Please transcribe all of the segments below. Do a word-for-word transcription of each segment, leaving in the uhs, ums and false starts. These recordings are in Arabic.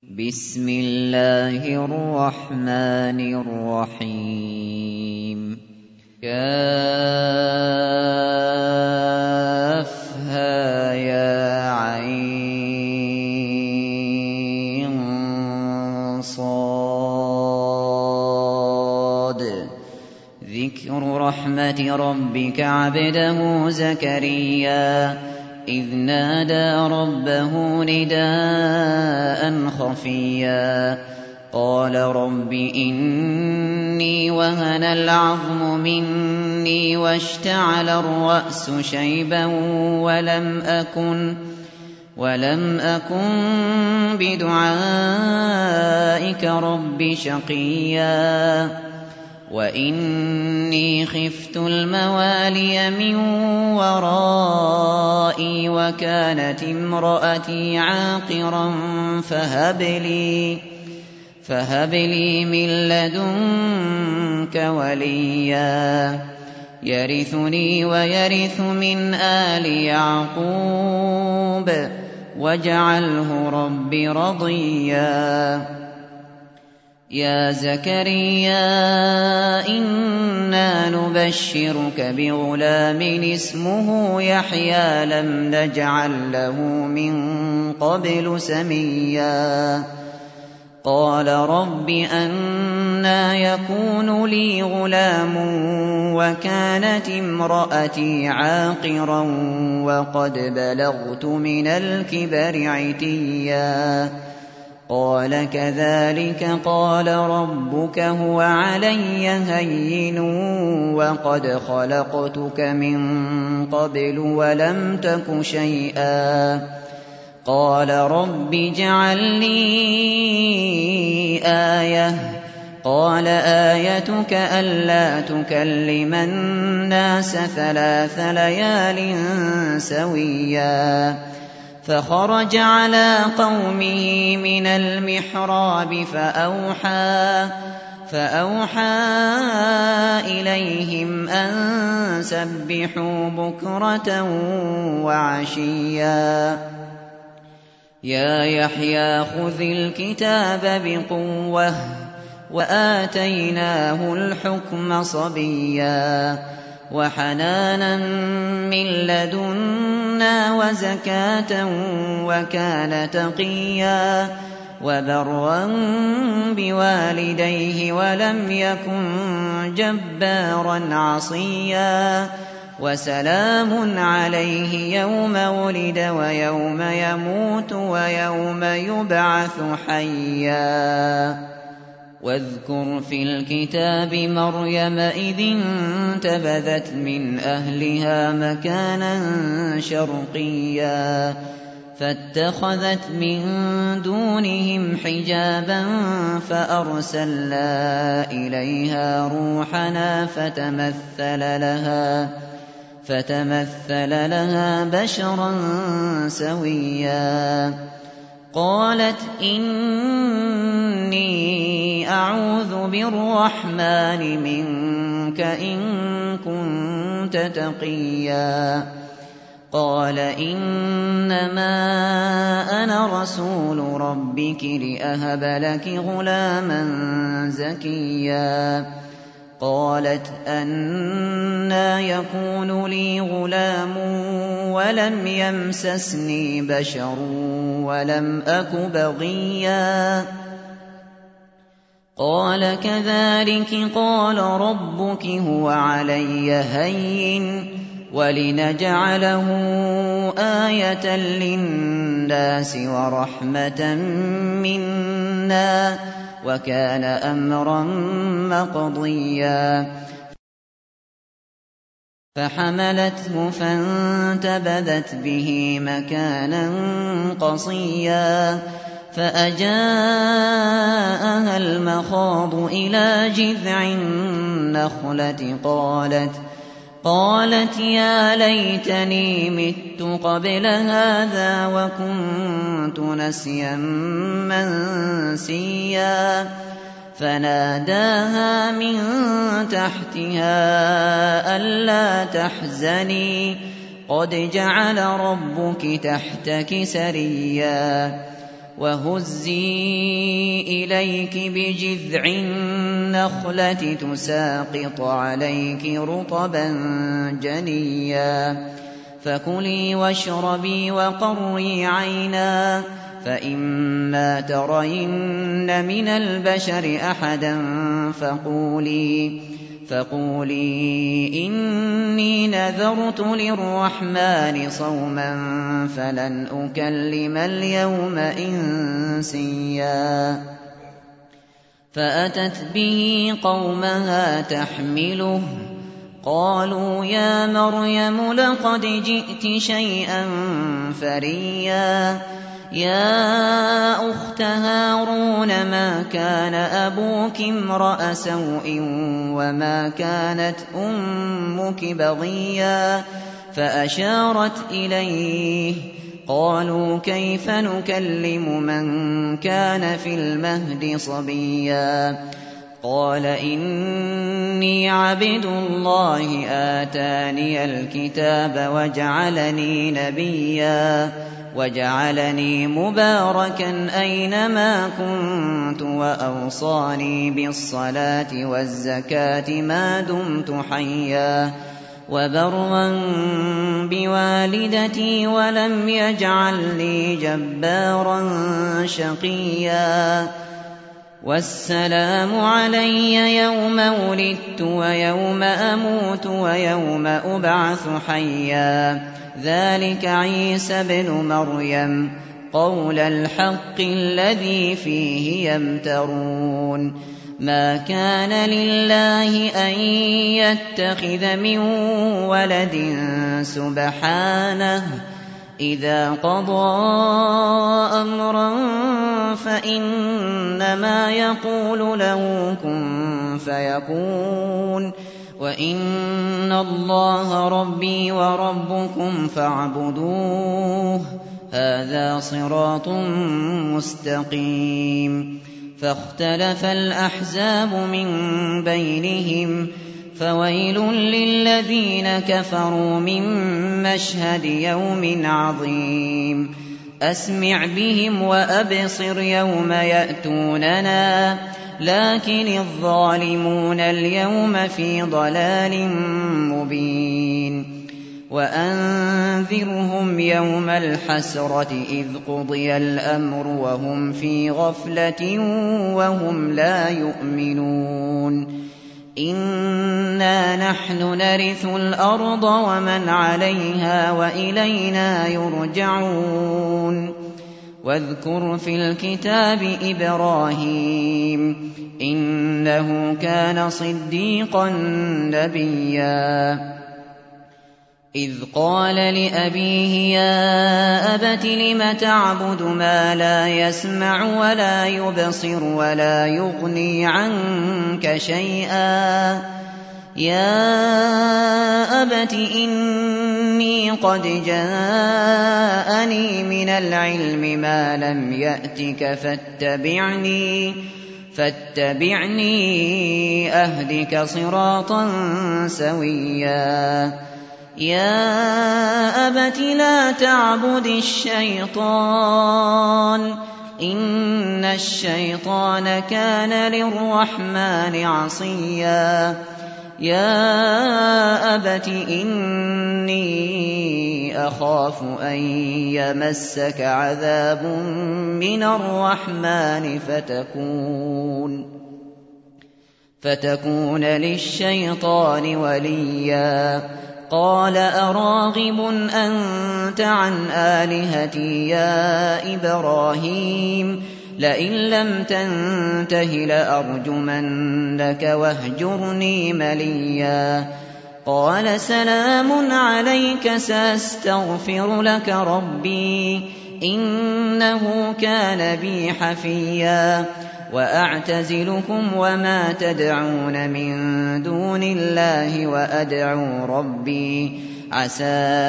بسم الله الرحمن الرحيم كافها يا عين صاد ذكر رحمة ربك عبده زكريا إذ نادى ربه نداء خفيا قال رب إني وهن العظم مني واشتعل الرأس شيبا ولم أكن ولم أكن بدعائك رب شقيا وإني خفت الموالي من ورائي وكانت امرأتي عاقرا فهب لي فهب لي من لدنك وليا يرثني ويرث من آل يعقوب واجعله رب رضيا يا زكريا إنا نبشرك بغلام اسمه يحيى لم نجعل له من قبل سميا قال رب أنى يكون لي غلام وكانت امرأتي عاقرا وقد بلغت من الكبر عتيا قال كذلك قال ربك هو علي هين وقد خلقتك من قبل ولم تك شيئا قال رب اجعل لي آية قال آيتك ألا تكلم الناس ثلاث ليال سويا فخرج على قومه من المحراب فأوحى فأوحى إليهم أن سبحوا بكرة وعشيا يا يحيى خذ الكتاب بقوة وآتيناه الحكم صبيا وحنانا من لدنا وزكاة وكان تقيا وبرا بوالديه ولم يكن جبارا عصيا وسلام عليه يوم ولد ويوم يموت ويوم يبعث حيا واذكر في الكتاب مريم إذ انتبذت من أهلها مكانا شرقيا فاتخذت من دونهم حجابا فأرسلنا إليها روحنا فتمثل لها فتمثل لها بشرا سويا قالت إني أعوذ بالرحمن منك إن كنت تقيا قال إنما أنا رسول ربك لأهب لك غلاما زكيا قالت أنى يكون لي غلام ولم يمسسني بشر ولم أك بغيا قال كذلك قال ربك هو علي هين ولنجعله آية للناس ورحمة منا وكان أمرا مقضيا فحملته فانتبذت به مكانا قصيا فأجاءها المخاض إلى جذع النخلة قالت قالت يا ليتني مت قبل هذا وكنت نسيا منسيا فناداها من تحتها ألا تحزني قد جعل ربك تحتك سريا وهزي إليك بجذع النخلة تساقط عليك رطبا جنيا فكلي واشربي وقري عينا فإما ترين من البشر أحدا فقولي فقولي إني نذرت للرحمن صوما فلن أكلم اليوم إنسيا فأتت به قومها تحمله قالوا يا مريم لقد جئت شيئا فريا يا أخت هارون ما كان أبوك امرأ سوء وما كانت أمك بغيا فأشارت إليه قالوا كيف نكلم من كان في المهد صبيا قال إني عبد الله آتاني الكتاب وجعلني نبيا وجعلني مباركا أينما كنت وأوصاني بالصلاة والزكاة ما دمت حيا وبرا بوالدتي ولم يجعلني جبارا شقيا والسلام علي يوم ولدت ويوم أموت ويوم أبعث حيا ذلك عيسى ابن مريم قول الحق الذي فيه يمترون ما كان لله أن يتخذ من ولد سبحانه إذا قضى أمرا فإنما يقول له كن فيكون وإن الله ربي وربكم فاعبدوه هذا صراط مستقيم فاختلف الأحزاب من بينهم فويل للذين كفروا من مشهد يوم عظيم أسمع بهم وأبصر يوم يأتوننا لكن الظالمون اليوم في ضلال مبين وأنذرهم يوم الحسرة إذ قضي الأمر وهم في غفلة وهم لا يؤمنون إنا نحن نرث الأرض ومن عليها وإلينا يرجعون واذكر في الكتاب إبراهيم إنه كان صديقا نبيا إذ قال لأبيه يا أبت لم تعبد ما لا يسمع ولا يبصر ولا يغني عنك شيئا يا أبت إني قد جاءني من العلم ما لم يأتك فاتبعني فاتبعني أهدك صراطا سويا يا أبت لا تعبد الشيطان إن الشيطان كان للرحمن عصيا يا أبت إني أخاف أن يمسك عذاب من الرحمن فتكون فتكون للشيطان وليا قال أراغب أنت عن آلهتي يا إبراهيم لئن لم تنته لأرجمنك واهجرني مليا قال سلام عليك سأستغفر لك ربي إنه كان بي حفيا وأعتزلكم وما تدعون من دون الله وأدعو ربي عسى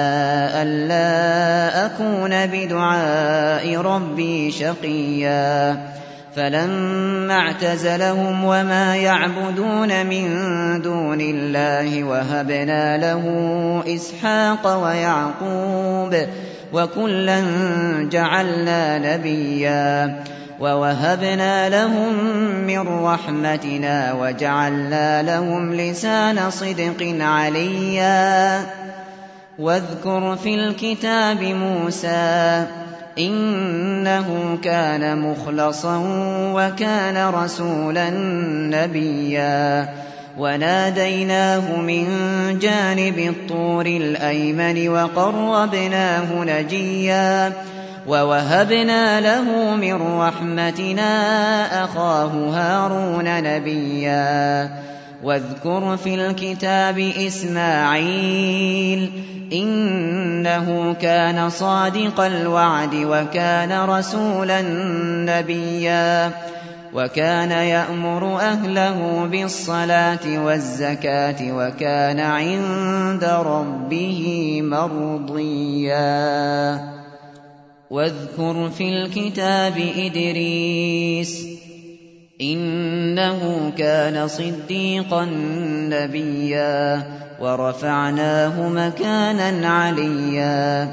ألا أكون بدعاء ربي شقيا فلما اعتزلهم وما يعبدون من دون الله وهبنا له إسحاق ويعقوب وكلا جعلنا نبيا ووهبنا لهم من رحمتنا وجعلنا لهم لسان صدق عليا واذكر في الكتاب موسى إنه كان مخلصا وكان رسولا نبيا وناديناه من جانب الطور الأيمن وقربناه نجيا ووهبنا له من رحمتنا أخاه هارون نبيا واذكر في الكتاب إسماعيل إنه كان صادق الوعد وكان رسولا نبيا وكان يأمر أهله بالصلاة والزكاة وكان عند ربه مرضيا واذكر في الكتاب إدريس إنه كان صديقا نبيا ورفعناه مكانا عليا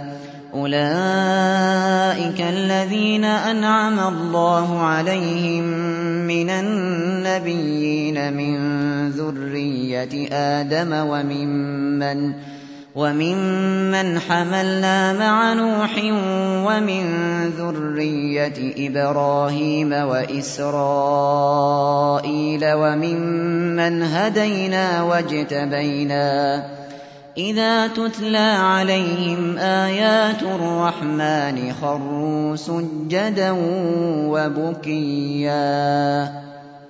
أولئك الذين أنعم الله عليهم من النبيين من ذرية آدم وممن وممن حملنا مع نوح ومن ذرية إبراهيم وإسرائيل وممن هدينا واجتبينا إذا تتلى عليهم آيات الرحمن خروا سجدا وبكيا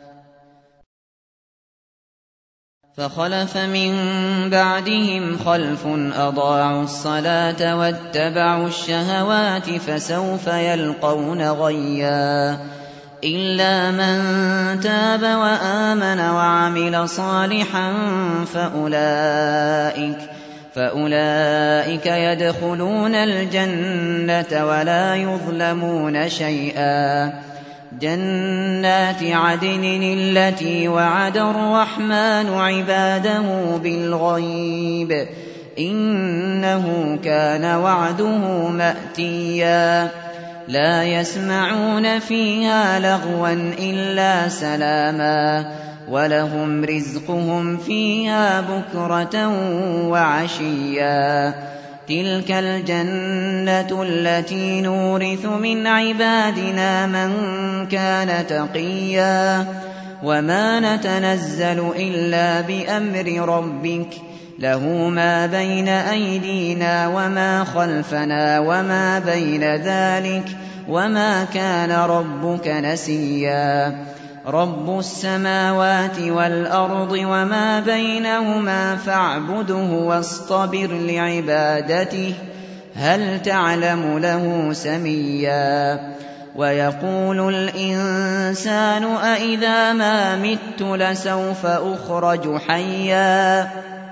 فخلف من بعدهم خلف أضاعوا الصلاة واتبعوا الشهوات فسوف يلقون غيا إلا من تاب وآمن وعمل صالحا فأولئك فأولئك يدخلون الجنة ولا يظلمون شيئا جنات عدن التي وعد الرحمن عباده بالغيب إنه كان وعده مأتيا لا يسمعون فيها لغوا إلا سلاما ولهم رزقهم فيها بكرة وعشيا تلك الجنة التي نورث من عبادنا من كان تقيا وما نتنزل إلا بأمر ربك له ما بين أيدينا وما خلفنا وما بين ذلك وما كان ربك نسيا رب السماوات والأرض وما بينهما فاعبده واصطبر لعبادته هل تعلم له سميا ويقول الإنسان أإذا ما مت لسوف أخرج حيا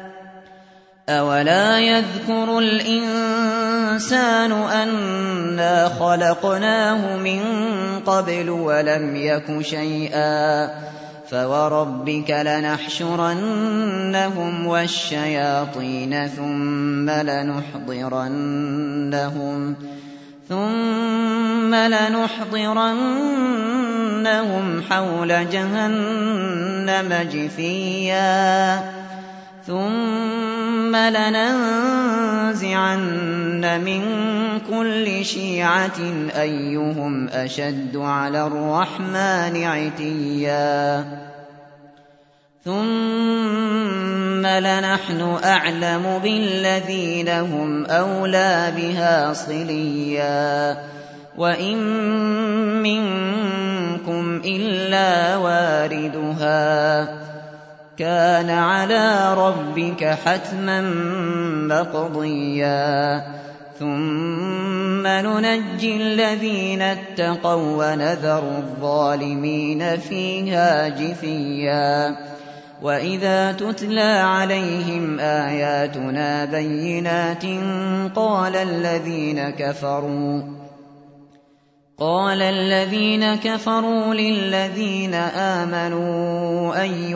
أولا يذكر الإنسان أنا خلقناه من قبل ولم يك شيئا فوربك لنحشرنهم والشياطين ثم لنحضرنهم ثم لنحضرنهم حول جهنم جثيا ثم لننزعن من كل شيعة أيهم أشد على الرحمن عتيا ثم لنحن أعلم بالذين هم أولى بها صليا وإن منكم إلا واردها كان على ربك حتما مقضيا ثم ننجي الذين اتقوا ونذر الظالمين فيها جثيا وإذا تتلى عليهم آياتنا بينات قال الذين كفروا قال الذين كفروا للذين آمنوا أي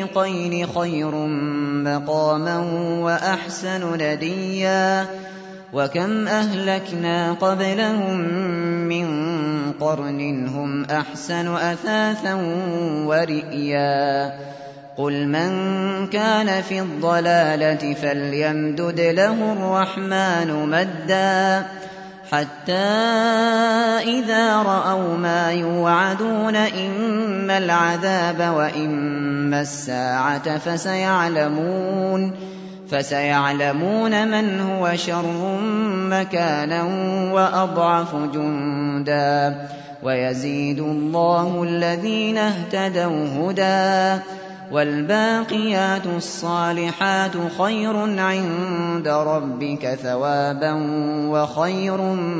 الفريقين خير مقاما وأحسن نديا وكم أهلكنا قبلهم من قرن هم أحسن أثاثا ورئيا قل من كان في الضلالة فليمدد له الرحمن مدا حتى إذا رأوا ما يوعدون إما العذاب وإما الساعة فسيعلمون فسيعلمون من هو شر مكانا وأضعف جندا ويزيد الله الذين اهتدوا هدى والباقيات الصالحات خير عند ربك ثوابا وخير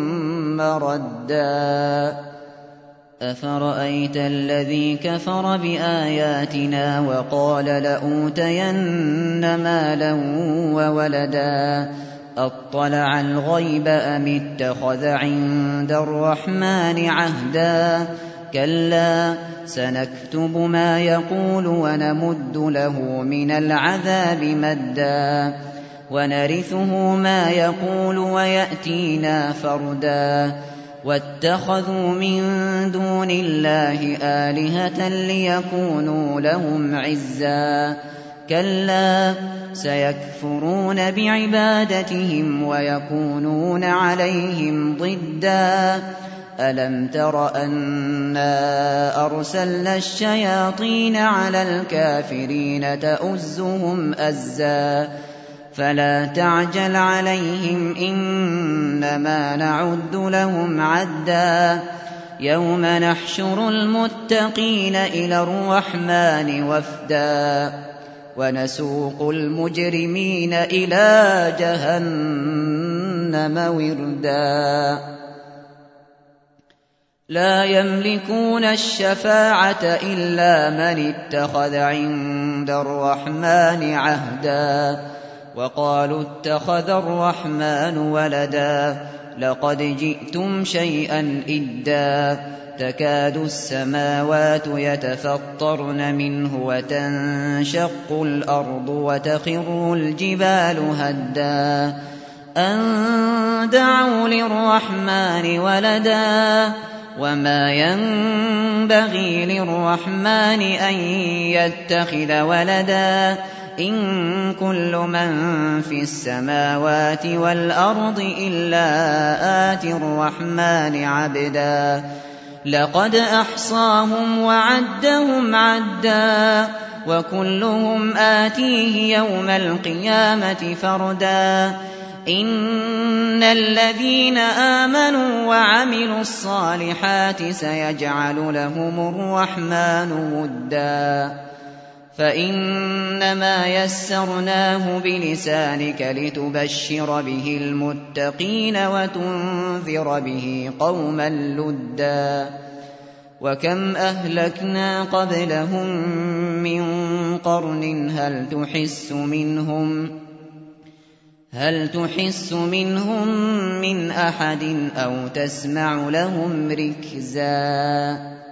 مردا أفرأيت الذي كفر بآياتنا وقال لأوتين مالا وولدا أطلع الغيب أم اتخذ عند الرحمن عهدا كلا سنكتب ما يقول ونمد له من العذاب مدا ونرثه ما يقول ويأتينا فردا واتخذوا من دون الله آلهة ليكونوا لهم عزا كلا سيكفرون بعبادتهم ويكونون عليهم ضدا ألم تر أنا أرسلنا الشياطين على الكافرين تؤزهم أزا فلا تعجل عليهم إنما نعد لهم عدا يوم نحشر المتقين إلى الرحمن وفدا ونسوق المجرمين إلى جهنم وردا لا يملكون الشفاعة إلا من اتخذ عند الرحمن عهدا وقالوا اتخذ الرحمن ولدا لقد جئتم شيئا إدا تكاد السماوات يتفطرن منه وتنشق الأرض وتخر الجبال هدا أن دعوا للرحمن ولدا وما ينبغي للرحمن أن يتخذ ولدا إن كل من في السماوات والأرض إلا آتي الرحمن عبدا لقد أحصاهم وعدهم عدا وكلهم آتيه يوم القيامة فردا إن الذين آمنوا وعملوا الصالحات سيجعل لهم الرحمن ودا فإنما يسرناه بلسانك لتبشر به المتقين وتنذر به قوما لدا وكم أهلكنا قبلهم من قرن هل تحس منهم هل تحس منهم من أحد أو تسمع لهم ركزا